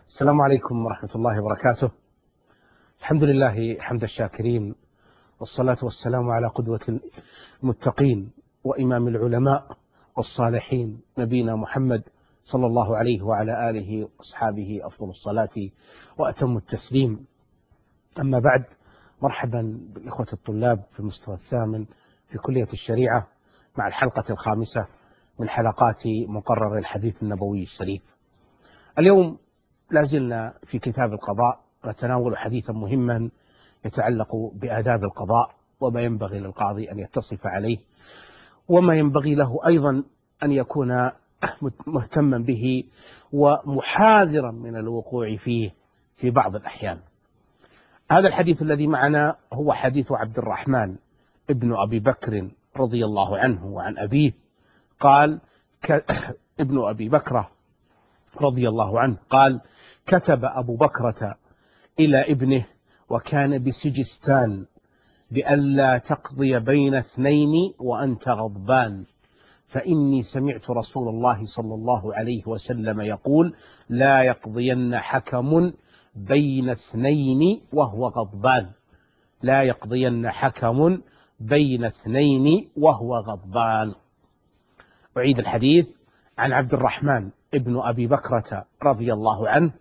السلام عليكم ورحمة الله وبركاته. الحمد لله حمد الشاكرين، والصلاة والسلام على قدوة المتقين وإمام العلماء والصالحين نبينا محمد صلى الله عليه وعلى آله وأصحابه أفضل الصلاة وأتم التسليم. أما بعد، مرحبا بالإخوة الطلاب في المستوى الثامن في كلية الشريعة مع الحلقة الخامسة من حلقات مقرر الحديث النبوي الشريف. اليوم لازلنا في كتاب القضاء، نتناول حديثا مهما يتعلق بآداب القضاء وما ينبغي للقاضي أن يتصف عليه، وما ينبغي له أيضا أن يكون مهتما به ومحاذرا من الوقوع فيه في بعض الأحيان. هذا الحديث الذي معنا هو حديث عبد الرحمن ابن أبي بكر رضي الله عنه وعن أبيه قال: ابن أبي بكرة رضي الله عنه قال: كتب أبو بكرة إلى ابنه وكان بسجستان بألا تقضي بين اثنين وأنت غضبان، فإني سمعت رسول الله صلى الله عليه وسلم يقول: لا يقضين حكم بين اثنين وهو غضبان، لا يقضين حكم بين اثنين وهو غضبان. أعيد الحديث عن عبد الرحمن ابن أبي بكرة رضي الله عنه.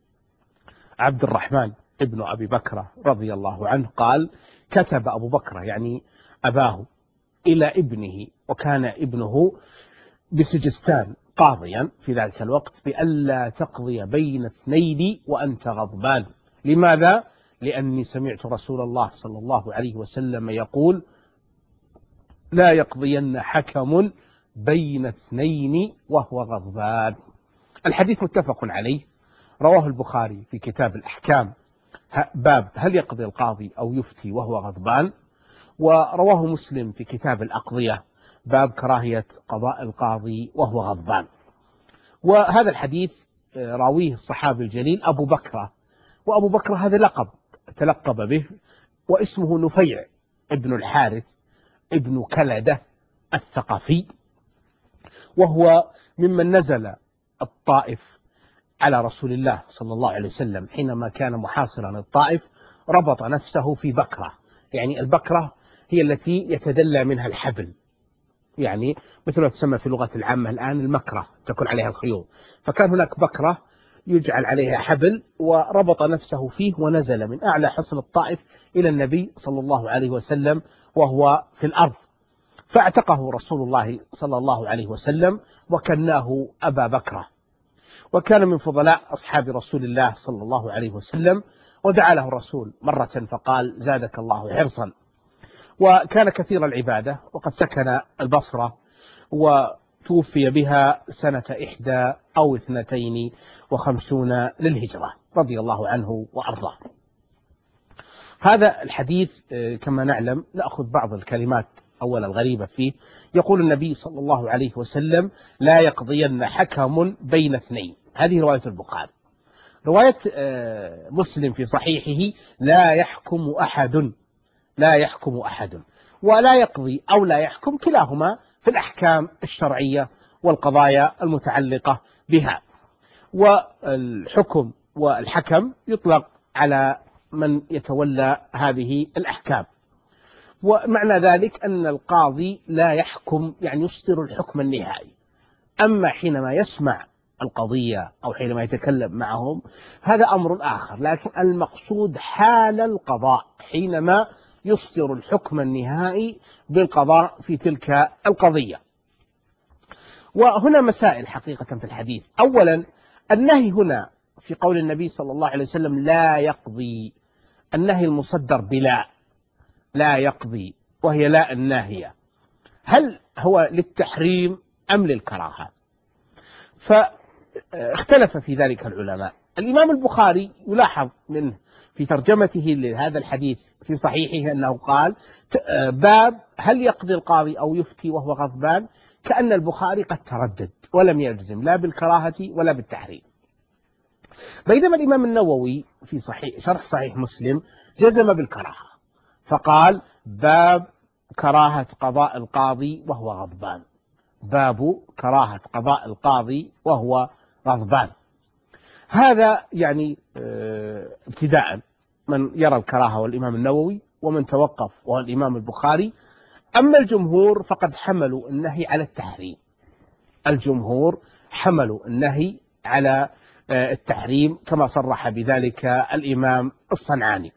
عبد الرحمن ابن أبي بكرة رضي الله عنه قال: كتب أبو بكر يعني أباه إلى ابنه، وكان ابنه بسجستان قاضيا في ذلك الوقت، بألا تقضي بين اثنين وأنت غضبان. لماذا؟ لأني سمعت رسول الله صلى الله عليه وسلم يقول: لا يقضين حكم بين اثنين وهو غضبان. الحديث متفق عليه، رواه البخاري في كتاب الأحكام باب هل يقضي القاضي أو يفتي وهو غضبان، ورواه مسلم في كتاب الأقضية باب كراهية قضاء القاضي وهو غضبان. وهذا الحديث راويه الصحابي الجليل أبو بكرة، وأبو بكرة هذا لقب تلقب به، واسمه نفيع ابن الحارث ابن كلدة الثقفي، وهو ممن نزل الطائف على رسول الله صلى الله عليه وسلم حينما كان محاصرا الطائف. ربط نفسه في بكرة، يعني البكرة هي التي يتدلى منها الحبل، يعني مثل ما تسمى في اللغة العامة الآن المكرة، تكون عليها الخيوط، فكان هناك بكرة يجعل عليها حبل، وربط نفسه فيه ونزل من أعلى حصن الطائف إلى النبي صلى الله عليه وسلم وهو في الأرض، فاعتقه رسول الله صلى الله عليه وسلم وكناه أبا بكرة، وكان من فضلاء أصحاب رسول الله صلى الله عليه وسلم، ودعا له الرسول مرة فقال: زادك الله حرصا. وكان كثير العبادة، وقد سكن البصرة وتوفي بها سنة 51 للهجرة رضي الله عنه وأرضاه. هذا الحديث كما نعلم نأخذ بعض الكلمات أولا الغريبة فيه. يقول النبي صلى الله عليه وسلم: لا يقضين حكم بين اثنين، هذه رواية البخاري. رواية مسلم في صحيحه: لا يحكم أحد، لا يحكم أحد. ولا يقضي أو لا يحكم كلاهما في الأحكام الشرعية والقضايا المتعلقة بها، والحكم والحكم يطلق على من يتولى هذه الأحكام. ومعنى ذلك أن القاضي لا يحكم، يعني يصدر الحكم النهائي، أما حينما يسمع القضية أو حينما يتكلم معهم هذا أمر آخر، لكن المقصود حال القضاء حينما يصدر الحكم النهائي بالقضاء في تلك القضية. وهنا مسائل حقيقة في الحديث. أولا، النهي هنا في قول النبي صلى الله عليه وسلم: لا يقضي، النهي المصدر بلا، لا يقضي، وهي لا الناهية، هل هو للتحريم أم للكراهة؟ فاختلف في ذلك العلماء. الإمام البخاري يلاحظ منه في ترجمته لهذا الحديث في صحيحه أنه قال: باب هل يقضي القاضي أو يفتي وهو غضبان، كأن البخاري قد تردد ولم يجزم لا بالكراهة ولا بالتحريم. بينما الإمام النووي في شرح صحيح مسلم جزم بالكراهة، فقال: باب كراهة قضاء القاضي وهو غضبان، باب كراهة قضاء القاضي وهو غضبان. هذا يعني ابتداء من يرى الكراهة والإمام النووي، ومن توقف وهو الإمام البخاري. أما الجمهور فقد حملوا النهي على التحريم. الجمهور حملوا النهي على التحريم كما صرح بذلك الإمام الصنعاني،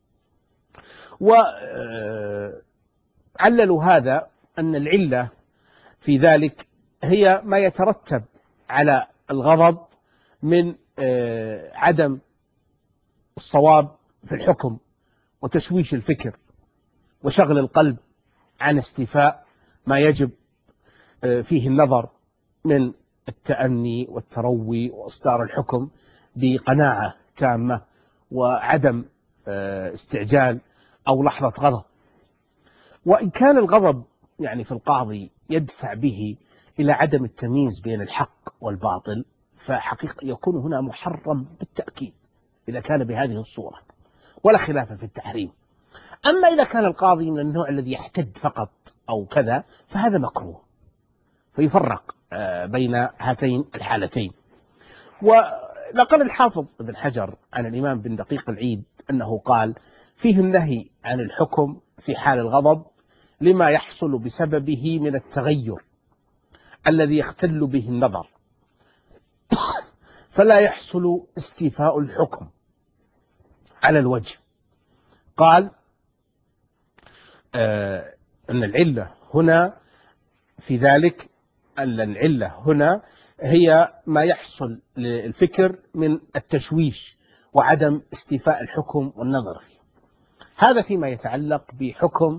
وعللوا هذا أن العلة في ذلك هي ما يترتب على الغضب من عدم الصواب في الحكم، وتشويش الفكر، وشغل القلب عن استيفاء ما يجب فيه النظر من التأني والتروي وإصدار الحكم بقناعة تامة، وعدم استعجال أو لحظة غضب. وإن كان الغضب يعني في القاضي يدفع به إلى عدم التمييز بين الحق والباطل، فحقيقة يكون هنا محرم بالتأكيد إذا كان بهذه الصورة، ولا خلاف في التحريم. أما إذا كان القاضي من النوع الذي يحتد فقط أو كذا، فهذا مكروه، فيفرق بين هاتين الحالتين. ونقل الحافظ ابن حجر عن الإمام بن دقيق العيد أنه قال: فيه النهي عن الحكم في حال الغضب لما يحصل بسببه من التغير الذي يختل به النظر، فلا يحصل استيفاء الحكم على الوجه. قال أن العلة هنا في ذلك، أن العلة هنا هي ما يحصل للفكر من التشويش وعدم استيفاء الحكم والنظر فيه. هذا فيما يتعلق بحكم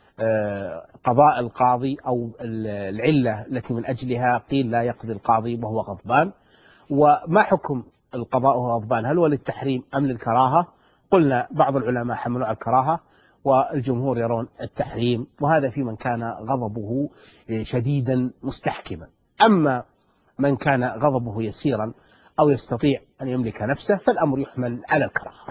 قضاء القاضي، أو العلة التي من أجلها قيل لا يقضي القاضي وهو غضبان. وما حكم القضاء وهو غضبان؟ هل هو للتحريم أم للكراهة؟ قلنا بعض العلماء حملوا على الكراهة، والجمهور يرون التحريم، وهذا في من كان غضبه شديدا مستحكما. أما من كان غضبه يسيرا أو يستطيع أن يملك نفسه، فالأمر يحمل على الكراهة.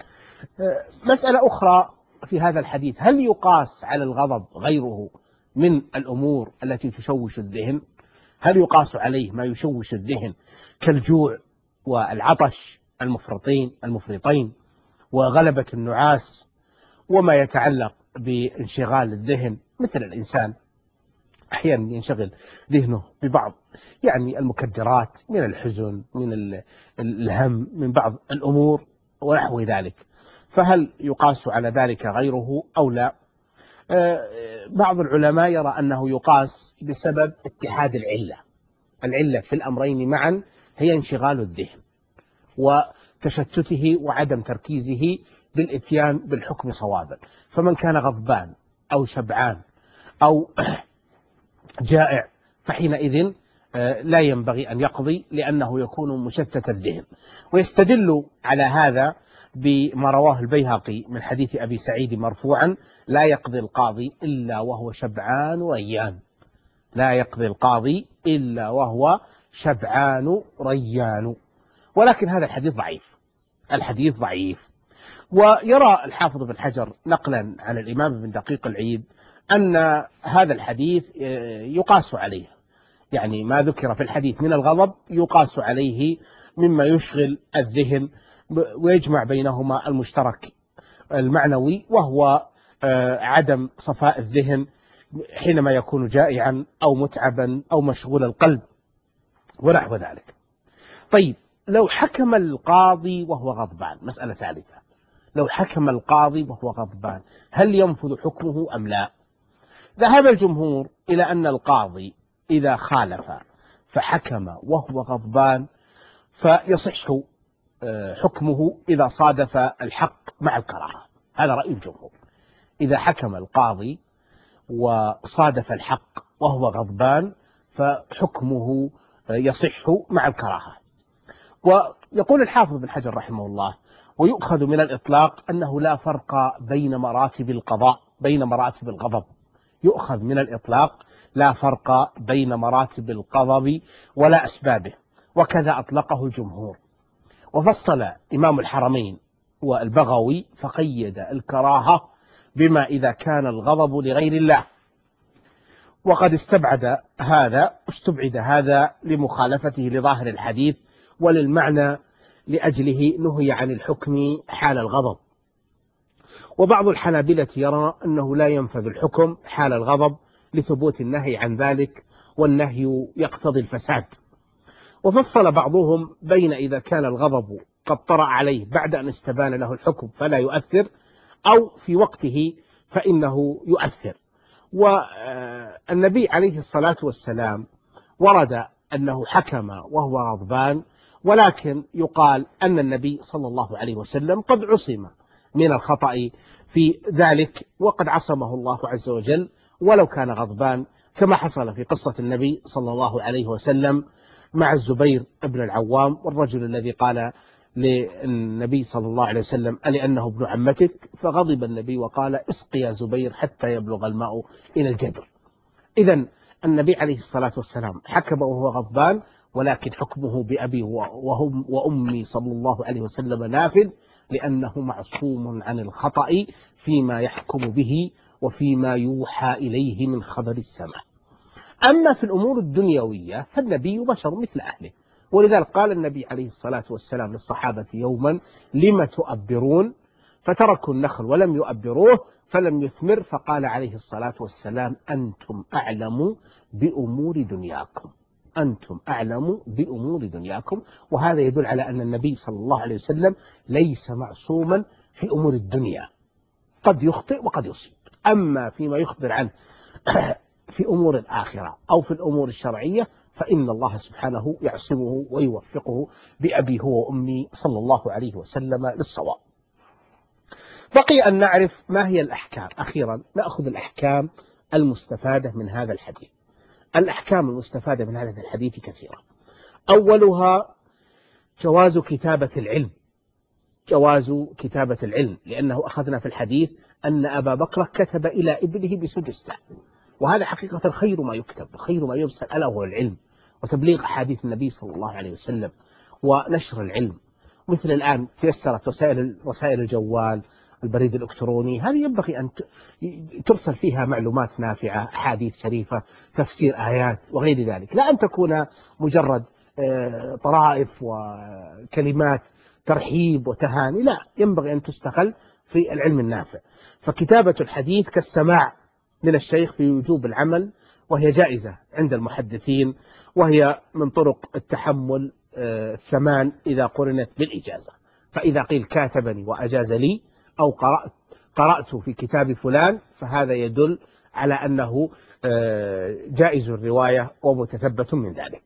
مسألة أخرى في هذا الحديث: هل يقاس على الغضب غيره من الأمور التي تشوش الذهن؟ هل يقاس عليه ما يشوش الذهن كالجوع والعطش المفرطين وغلبة النعاس، وما يتعلق بانشغال الذهن، مثل الإنسان أحيانا ينشغل ذهنه ببعض يعني المكدرات، من الحزن، من الهم، من بعض الأمور ونحو ذلك، فهل يقاس على ذلك غيره أو لا؟ بعض العلماء يرى أنه يقاس بسبب اتحاد العلة في الأمرين معا هي انشغال الذهن وتشتته وعدم تركيزه بالإتيان بالحكم صوابا. فمن كان غضبان أو شبعان أو جائع، فحينئذ لا ينبغي أن يقضي، لأنه يكون مشتت الذهن. ويستدل على هذا بما رواه البيهقي من حديث أبي سعيد مرفوعا: لا يقضي القاضي إلا وهو شبعان ريان. لا يقضي القاضي إلا وهو شبعان ريان. ولكن هذا الحديث ضعيف. ويرى الحافظ بن حجر نقلا عن الإمام بن دقيق العيد أن هذا الحديث يقاس عليه، يعني ما ذكر في الحديث من الغضب يقاس عليه مما يشغل الذهن، ويجمع بينهما المشترك المعنوي، وهو عدم صفاء الذهن حينما يكون جائعا أو متعبا أو مشغول القلب ونحو ذلك. طيب، لو حكم القاضي وهو غضبان، مسألة ثالثة: لو حكم القاضي وهو غضبان، هل ينفذ حكمه أم لا؟ ذهب الجمهور إلى أن القاضي إذا خالف فحكم وهو غضبان فيصح حكمه إذا صادف الحق مع الكراهة. هذا رأي الجمهور: إذا حكم القاضي وصادف الحق وهو غضبان فحكمه يصح مع الكراهة. ويقول الحافظ بن حجر رحمه الله: ويؤخذ من الإطلاق أنه لا فرق بين مراتب القضاء بين مراتب الغضب. يؤخذ من الإطلاق لا فرق بين مراتب الغضب ولا أسبابه، وكذا أطلقه الجمهور. وفصل إمام الحرمين والبغوي فقيد الكراهة بما إذا كان الغضب لغير الله، وقد استبعد هذا لمخالفته لظاهر الحديث وللمعنى لأجله نهي عن الحكم حال الغضب. وبعض الحنابلة يرى أنه لا ينفذ الحكم حال الغضب لثبوت النهي عن ذلك، والنهي يقتضي الفساد. وفصل بعضهم بين إذا كان الغضب قد طرأ عليه بعد أن استبان له الحكم فلا يؤثر، أو في وقته فإنه يؤثر. والنبي عليه الصلاة والسلام ورد أنه حكم وهو غضبان، ولكن يقال أن النبي صلى الله عليه وسلم قد عصم من الخطأ في ذلك، وقد عصمه الله عز وجل ولو كان غضبان، كما حصل في قصة النبي صلى الله عليه وسلم مع الزبير بن العوام، والرجل الذي قال للنبي صلى الله عليه وسلم ألأنه ابن عمتك، فغضب النبي وقال اسق يا زبير حتى يبلغ الماء إلى الجدر. إذن النبي عليه الصلاة والسلام حكم وهو غضبان، ولكن حكمه بأبي وأمي صلى الله عليه وسلم نافذ، لأنه معصوم عن الخطأ فيما يحكم به وفيما يوحى إليه من خبر السماء. أما في الأمور الدنيوية فالنبي بشر مثل أهله، ولذلك قال النبي عليه الصلاة والسلام للصحابة يوما لم تؤبرون، فتركوا النخل ولم يؤبروه فلم يثمر، فقال عليه الصلاة والسلام أنتم أعلم بأمور دنياكم، أنتم أعلم بأمور دنياكم. وهذا يدل على أن النبي صلى الله عليه وسلم ليس معصوما في أمور الدنيا، قد يخطئ وقد يصيب. أما فيما يخبر عنه في أمور الآخرة أو في الأمور الشرعية فإن الله سبحانه يعصمه ويوفقه بأبي هو وأمي صلى الله عليه وسلم للصواب. بقي أن نعرف ما هي الأحكام. أخيرا نأخذ الأحكام المستفادة من هذا الحديث. الأحكام المستفادة من هذا الحديث كثيرة. أولها جواز كتابة العلم، جواز كتابة العلم، لأنه أخذنا في الحديث أن أبا بكر كتب إلى ابنه بسجسته، وهذا حقيقة خير ما يكتب، خير ما يرسل ألا هو العلم، وتبليغ أحاديث النبي صلى الله عليه وسلم ونشر العلم. مثل الآن تيسرت وسائل الجوال، البريد الإلكتروني، هذه ينبغي أن ترسل فيها معلومات نافعة، أحاديث شريفة، تفسير آيات وغير ذلك، لا أن تكون مجرد طرائف وكلمات ترحيب وتهاني، لا، ينبغي أن تستغل في العلم النافع. فكتابة الحديث كالسماع من الشيخ في وجوب العمل، وهي جائزة عند المحدثين، وهي من طرق التحمل الثمان إذا قرنت بالإجازة. فإذا قيل كاتبني وأجاز لي، أو قرأت في كتاب فلان، فهذا يدل على أنه جائز الرواية ومتثبت من ذلك.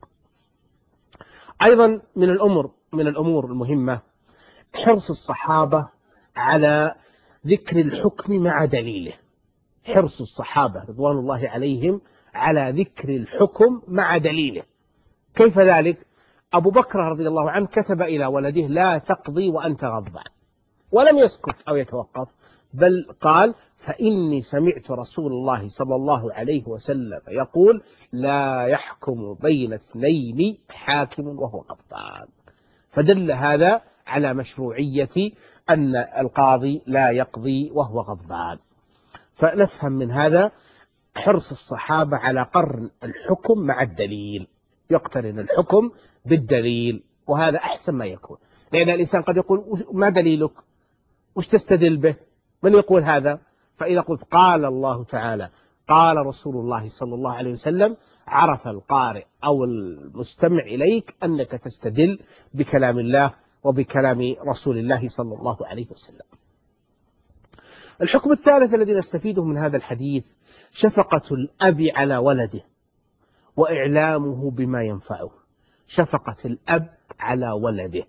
أيضا من الأمور المهمة حرص الصحابة على ذكر الحكم مع دليله، حرص الصحابة رضوان الله عليهم على ذكر الحكم مع دليله. كيف ذلك؟ أبو بكر رضي الله عنه كتب إلى ولده لا تقضي وأنت غضبان، ولم يسكت أو يتوقف، بل قال فإني سمعت رسول الله صلى الله عليه وسلم يقول لا يحكم بين اثنين حاكم وهو غضبان. فدل هذا على مشروعية أن القاضي لا يقضي وهو غضبان. فنفهم من هذا حرص الصحابة على قرن الحكم مع الدليل، يقترن الحكم بالدليل، وهذا أحسن ما يكون، لأن الإنسان قد يقول ما دليلك؟ وش تستدل به؟ من يقول هذا؟ فإذا قلت قال الله تعالى قال رسول الله صلى الله عليه وسلم، عرف القارئ أو المستمع إليك أنك تستدل بكلام الله وبكلام رسول الله صلى الله عليه وسلم. الحكم الثالث الذي نستفيده من هذا الحديث شفقة الأب على ولده وإعلامه بما ينفعه، شفقة الأب على ولده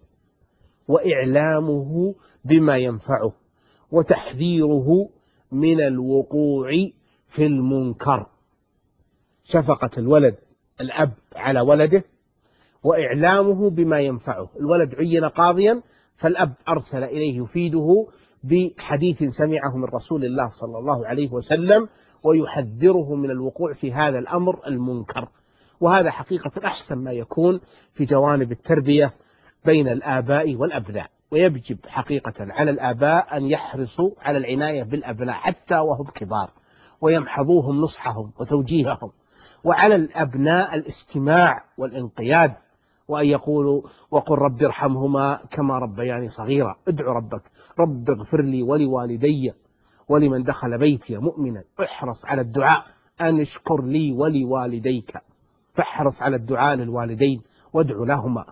وإعلامه بما ينفعه وتحذيره من الوقوع في المنكر. شفقة الأب على ولده وإعلامه بما ينفعه. الولد عين قاضيا، فالأب أرسل إليه يفيده بحديث سمعه من رسول الله صلى الله عليه وسلم ويحذره من الوقوع في هذا الأمر المنكر. وهذا حقيقة أحسن ما يكون في جوانب التربية بين الآباء والأبناء. ويجب حقيقة على الآباء أن يحرصوا على العناية بالأبناء حتى وهم كبار، ويمحضوهم نصحهم وتوجيههم، وعلى الأبناء الاستماع والانقياد وأن يقولوا وقل رب ارحمهما كما ربياني صغيرا. ادعو ربك، رب اغفر لي ولوالدي ولمن دخل بيتي مؤمنا. احرص على الدعاء أن اشكر لي ولوالديك، فاحرص على الدعاء للوالدين وادعو لهما،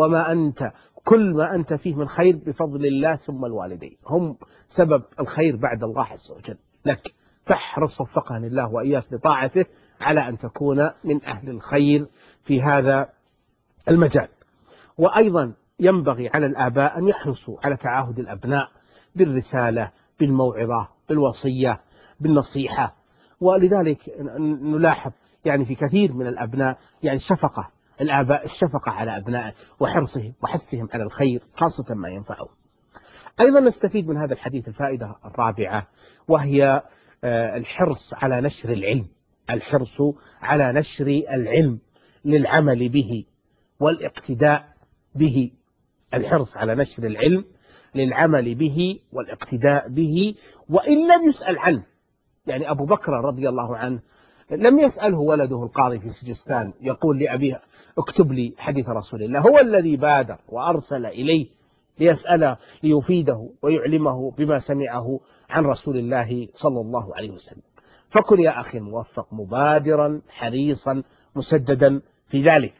كل ما أنت فيه من خير بفضل الله، ثم الوالدين هم سبب الخير بعد الله عز وجل لك. فاحرص وفقني الله وإياك لطاعته على أن تكون من أهل الخير في هذا المجال. وأيضا ينبغي على الآباء أن يحرصوا على تعاهد الأبناء بالرسالة، بالموعظة، بالوصية، بالنصيحة. ولذلك نلاحظ يعني في كثير من الأبناء يعني شفقة الآباء، الشفقة على أبنائه وحرصهم وحثهم على الخير خاصة ما ينفعهم. أيضا نستفيد من هذا الحديث الفائدة الرابعة، وهي الحرص على نشر العلم. الحرص على نشر العلم للعمل به والاقتداء به. الحرص على نشر العلم للعمل به والاقتداء به وإن لم يسأل عنه. يعني أبو بكر رضي الله عنه لم يسأله ولده القاضي في سجستان يقول لأبيه اكتب لي حديث رسول الله، هو الذي بادر وأرسل إليه ليسأله ليفيده ويعلمه بما سمعه عن رسول الله صلى الله عليه وسلم. فكن يا أخي الموفق مبادرا حريصا مسددا في ذلك.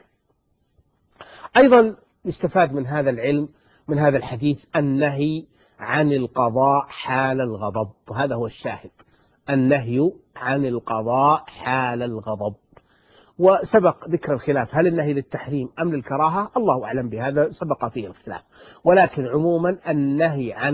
أيضا يستفاد من هذا العلم من هذا الحديث النهي عن القضاء حال الغضب، وهذا هو الشاهد، النهي عن القضاء حال الغضب. وسبق ذكر الخلاف هل النهي للتحريم أم للكراهة، الله أعلم بهذا، سبق فيه الخلاف. ولكن عموما النهي عن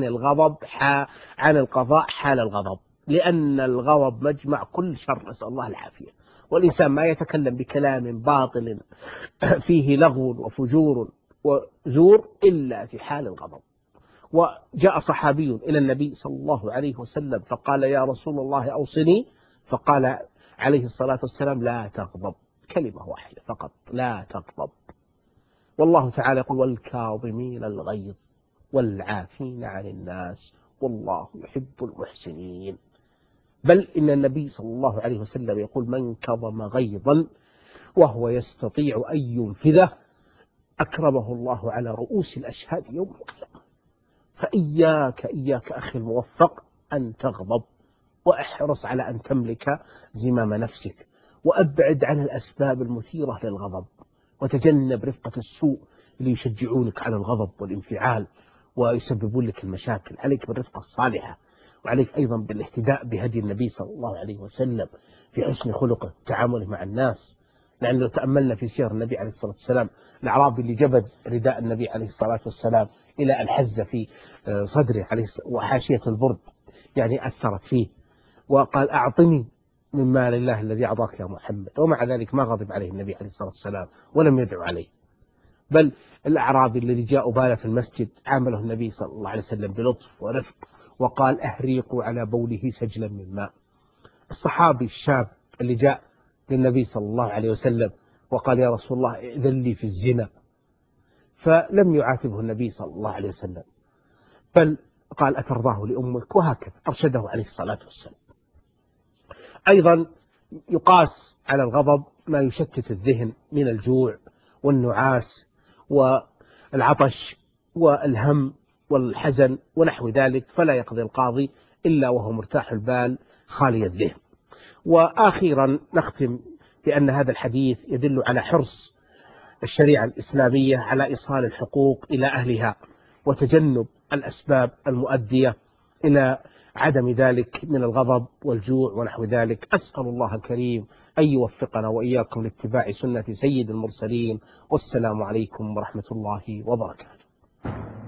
عن القضاء حال الغضب، لأن الغضب مجمع كل شر، نسأل الله العافية. والإنسان ما يتكلم بكلام باطل فيه لغو وفجور وزور إلا في حال الغضب. وجاء صحابي إلى النبي صلى الله عليه وسلم فقال يا رسول الله أوصني، فقال عليه الصلاة والسلام لا تغضب، كلمة واحدة فقط، لا تغضب. والله تعالى يقول والكاظمين الغيظ والعافين عن الناس والله يحب المحسنين. بل إن النبي صلى الله عليه وسلم يقول من كظم غيظا وهو يستطيع أن ينفذه أكرمه الله على رؤوس الأشهاد يوم القيامة. إياك أخي الموفق أن تغضب، واحرص على أن تملك زمام نفسك، وأبعد عن الأسباب المثيرة للغضب، وتجنب رفقة السوء اللي يشجعونك على الغضب والانفعال ويسببون لك المشاكل. عليك بالرفقة الصالحة، وعليك أيضا بالاهتداء بهدي النبي صلى الله عليه وسلم في حسن خلقه تعامله مع الناس. لأن لو تأملنا في سير النبي عليه الصلاة والسلام، الأعرابي اللي جبد رداء النبي عليه الصلاة والسلام إلى أن حز في صدره وحاشية البرد يعني أثرت فيه، وقال أعطني من مال الله الذي أعطاك يا محمد، ومع ذلك ما غضب عليه النبي عليه الصلاة والسلام ولم يدعو عليه. بل الأعرابي الذي جاء بال في المسجد عامله النبي صلى الله عليه وسلم بلطف ورفق، وقال أهريقوا على بوله سجلا من ماء. الصحابي الشاب اللي جاء للنبي صلى الله عليه وسلم وقال يا رسول الله ائذن لي في الزنا، فلم يعاتبه النبي صلى الله عليه وسلم، بل قال أترضاه لأمك، وهكذا أرشده عليه الصلاة والسلام. أيضا يقاس على الغضب ما يشتت الذهن من الجوع والنعاس والعطش والهم والحزن ونحو ذلك، فلا يقضي القاضي إلا وهو مرتاح البال خالي الذهن. وآخيرا نختم بأن هذا الحديث يدل على حرص الشريعة الإسلامية على إيصال الحقوق إلى أهلها، وتجنب الأسباب المؤدية إلى عدم ذلك من الغضب والجوع ونحو ذلك. أسأل الله الكريم أن يوفقنا وإياكم لاتباع سنة سيد المرسلين، والسلام عليكم ورحمة الله وبركاته.